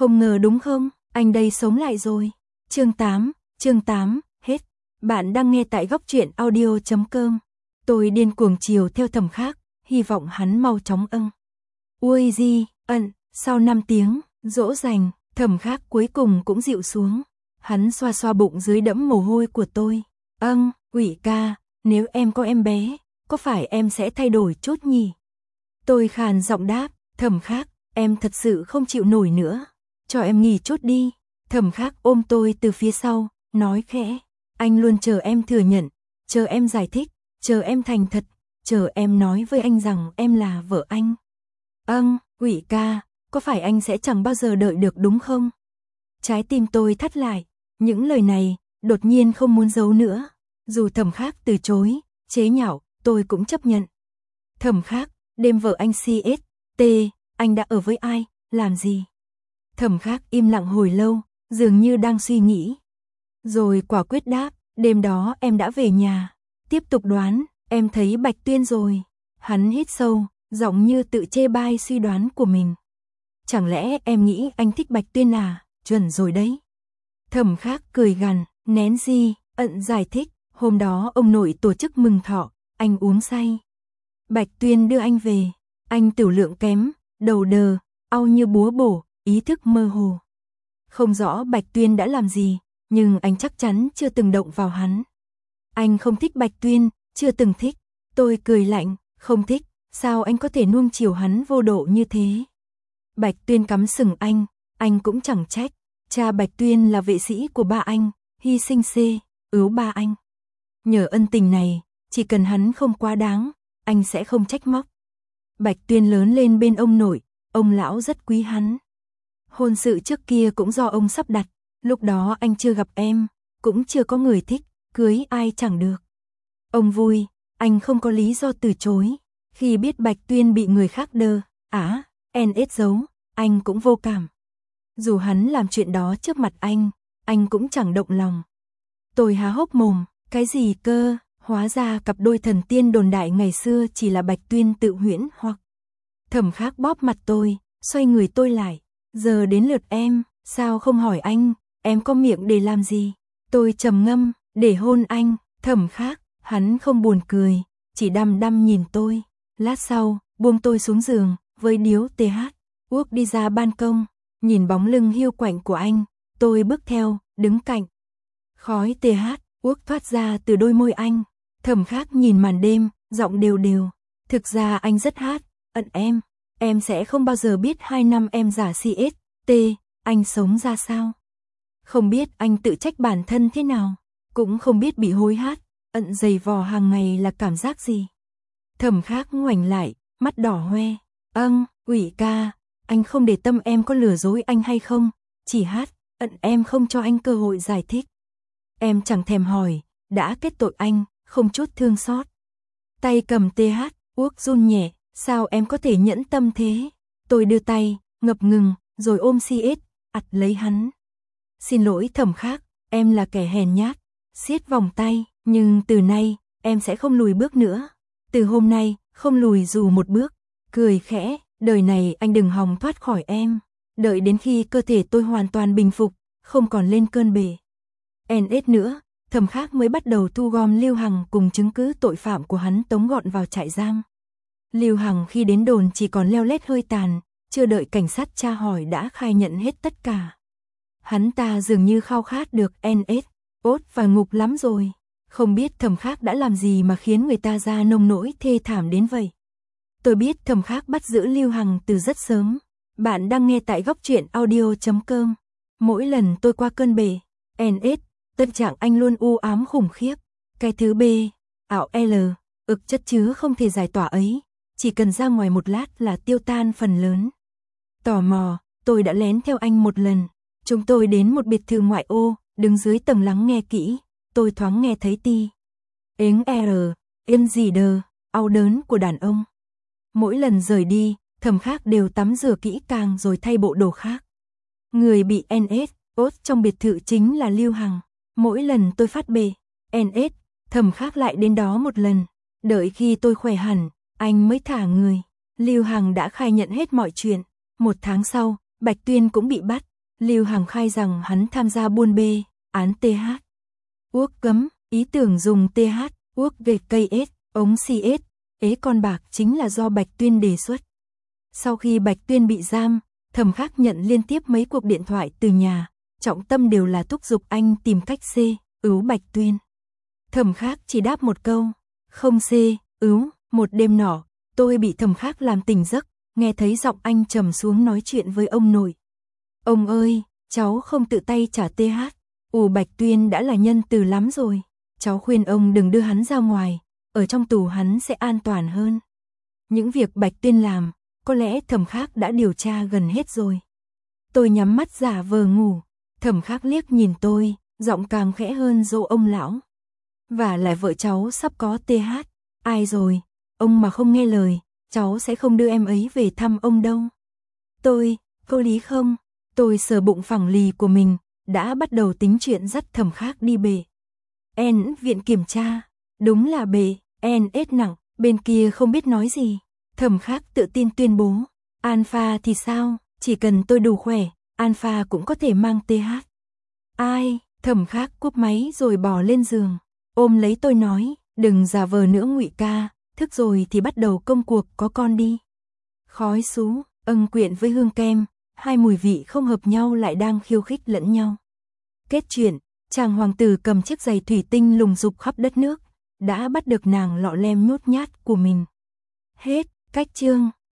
Không ngờ đúng không, anh đây sống lại rồi. Chương 8, hết. Bạn đang nghe tại góc truyện audio.com. Tôi điên cuồng chiều theo Thẩm Khác, hy vọng hắn mau chóng Ui di, sau 5 tiếng, dỗ dành, Thẩm Khác cuối cùng cũng dịu xuống. Hắn xoa xoa bụng dưới đẫm mồ hôi của tôi. Quỷ ca, nếu em có em bé, có phải em sẽ thay đổi chút nhỉ? Tôi khàn giọng đáp, Thẩm Khác, em thật sự không chịu nổi nữa. Cho em nghỉ chút đi. Thẩm Khác ôm tôi từ phía sau, nói khẽ, anh luôn chờ em thừa nhận, chờ em giải thích, chờ em thành thật, chờ em nói với anh rằng em là vợ anh. Quỷ ca, có phải anh sẽ chẳng bao giờ đợi được đúng không? Trái tim tôi thắt lại, những lời này, đột nhiên không muốn giấu nữa. Dù Thẩm Khác từ chối, chế nhạo, tôi cũng chấp nhận. Thẩm Khác, đêm vợ anh CST, anh đã ở với ai, làm gì? Thẩm Khác im lặng hồi lâu, dường như đang suy nghĩ. Rồi quả quyết đáp, đêm đó em đã về nhà. Tiếp tục đoán, em thấy Bạch Tuyên rồi. Hắn hít sâu, giọng như tự chê bai suy đoán của mình. Chẳng lẽ em nghĩ anh thích Bạch Tuyên à? Chuẩn rồi đấy. Thẩm Khác cười gằn, nén gì, giải thích, hôm đó ông nội tổ chức mừng thọ, anh uống say. Bạch Tuyên đưa anh về, anh tiểu lượng kém, đầu đờ, au như búa bổ, ý thức mơ hồ. Không rõ Bạch Tuyên đã làm gì, nhưng anh chắc chắn chưa từng động vào hắn. Anh không thích Bạch Tuyên, chưa từng thích. Tôi cười lạnh, không thích, sao anh có thể nuông chiều hắn vô độ như thế? Bạch Tuyên cắm sừng anh cũng chẳng trách. Cha Bạch Tuyên là vệ sĩ của ba anh, hy sinh cứu ba anh. Nhờ ân tình này, chỉ cần hắn không quá đáng, anh sẽ không trách móc. Bạch Tuyên lớn lên bên ông nội, ông lão rất quý hắn. Hôn sự trước kia cũng do ông sắp đặt, lúc đó anh chưa gặp em, cũng chưa có người thích, cưới ai chẳng được. Ông vui, anh không có lý do từ chối. Khi biết Bạch Tuyên bị người khác NS giấu, anh cũng vô cảm. Dù hắn làm chuyện đó trước mặt anh cũng chẳng động lòng. Tôi há hốc mồm, cái gì cơ, hóa ra cặp đôi thần tiên đồn đại ngày xưa chỉ là Bạch Tuyên tự huyễn hoặc. Thẩm Khác bóp mặt tôi, xoay người tôi lại, giờ đến lượt em, sao không hỏi anh, em có miệng để làm gì? Tôi trầm ngâm, để hôn anh. Thẩm Khác, hắn không buồn cười, chỉ đăm đăm nhìn tôi. Lát sau, buông tôi xuống giường, với điếu Uốc đi ra ban công, nhìn bóng lưng hiu quạnh của anh, tôi bước theo, đứng cạnh. Khói Uốc thoát ra từ đôi môi anh. Thẩm Khác nhìn màn đêm, giọng đều đều. Thực ra anh rất em sẽ không bao giờ biết 2 năm em giả CST, anh sống ra sao. Không biết anh tự trách bản thân thế nào, cũng không biết bị hối giày vò hàng ngày là cảm giác gì. Thẩm Khác ngoảnh lại, mắt đỏ hoe. Quỷ ca, anh không để tâm em có lừa dối anh hay không, chỉ em không cho anh cơ hội giải thích. Em chẳng thèm hỏi, đã kết tội anh, không chút thương xót. Tay cầm Uốc run nhẹ, sao em có thể nhẫn tâm thế? Tôi đưa tay, ngập ngừng, rồi ôm lấy hắn. Xin lỗi Thẩm Khác, em là kẻ hèn nhát. Siết vòng tay, nhưng từ nay, em sẽ không lùi bước nữa. Từ hôm nay, không lùi dù một bước. Cười khẽ, đời này anh đừng hòng thoát khỏi em. Đợi đến khi cơ thể tôi hoàn toàn bình phục, không còn lên cơn bể NS nữa, Thẩm Khác mới bắt đầu thu gom Lưu Hằng cùng chứng cứ tội phạm của hắn tống gọn vào trại giam. Lưu Hằng khi đến đồn chỉ còn leo lét hơi tàn, chưa đợi cảnh sát tra hỏi đã khai nhận hết tất cả. Hắn ta dường như khao khát được NS, và ngục lắm rồi. Không biết Thẩm Khác đã làm gì mà khiến người ta ra nông nỗi thê thảm đến vậy. Tôi biết Thẩm Khác bắt giữ Lưu Hằng từ rất sớm. Bạn đang nghe tại góc truyện audio.com. Mỗi lần tôi qua cơn bể NS, tâm trạng anh luôn u ám khủng khiếp. Cái thứ B, ảo L, chất chứa không thể giải tỏa ấy, chỉ cần ra ngoài một lát là tiêu tan phần lớn. Tò mò, tôi đã lén theo anh một lần. Chúng tôi đến một biệt thự ngoại ô, đứng dưới tầng lắng nghe kỹ. Tôi thoáng nghe thấy yên gì đờ, au đớn của đàn ông. Mỗi lần rời đi, Thẩm Khác đều tắm rửa kỹ càng rồi thay bộ đồ khác. Người bị NS, trong biệt thự chính là Lưu Hằng. Mỗi lần tôi phát bể NS, Thẩm Khác lại đến đó một lần. Đợi khi tôi khỏe hẳn, anh mới thả người. Lưu Hằng đã khai nhận hết mọi chuyện. 1 tháng sau, Bạch Tuyên cũng bị bắt. Lưu Hằng khai rằng hắn tham gia buôn bê, án TH. Uốc cấm, ý tưởng dùng TH, uốc về cây S, ống CS, ế con bạc chính là do Bạch Tuyên đề xuất. Sau khi Bạch Tuyên bị giam, Thẩm Khắc nhận liên tiếp mấy cuộc điện thoại từ nhà, trọng tâm đều là thúc giục anh tìm cách ứu Bạch Tuyên. Thẩm Khắc chỉ đáp một câu, không ứu. Một đêm nọ, tôi bị Thẩm Khắc làm tỉnh giấc, nghe thấy giọng anh trầm xuống nói chuyện với ông nội. Ông ơi, cháu không tự tay trả TH, Bạch Tuyên đã là nhân từ lắm rồi, cháu khuyên ông đừng đưa hắn ra ngoài, ở trong tù hắn sẽ an toàn hơn. Những việc Bạch Tuyên làm, có lẽ Thẩm Khắc đã điều tra gần hết rồi. Tôi nhắm mắt giả vờ ngủ, Thẩm Khắc liếc nhìn tôi, giọng càng khẽ hơn dỗ ông lão. Và lại vợ cháu sắp có TH, ai rồi, ông mà không nghe lời, cháu sẽ không đưa em ấy về thăm ông đâu. Có lý không? Tôi sờ bụng phẳng lì của mình, đã bắt đầu tính chuyện dắt Thẩm Khắc đi bể. Viện kiểm tra, đúng là bể, NS nặng, bên kia không biết nói gì. Thẩm Khắc tự tin tuyên bố, Alpha thì sao, chỉ cần tôi đủ khỏe, Alpha cũng có thể mang TH. Ai, Thẩm Khắc cúp máy rồi bỏ lên giường, ôm lấy tôi nói, đừng giả vờ nữa Ngụy ca, thức rồi thì bắt đầu công cuộc có con đi. Khói sú, âng quyện với hương kem, hai mùi vị không hợp nhau lại đang khiêu khích lẫn nhau. Kết chuyện, chàng hoàng tử cầm chiếc giày thủy tinh lùng dục khắp đất nước, đã bắt được nàng lọ lem nhút nhát của mình. Hết, cách chương.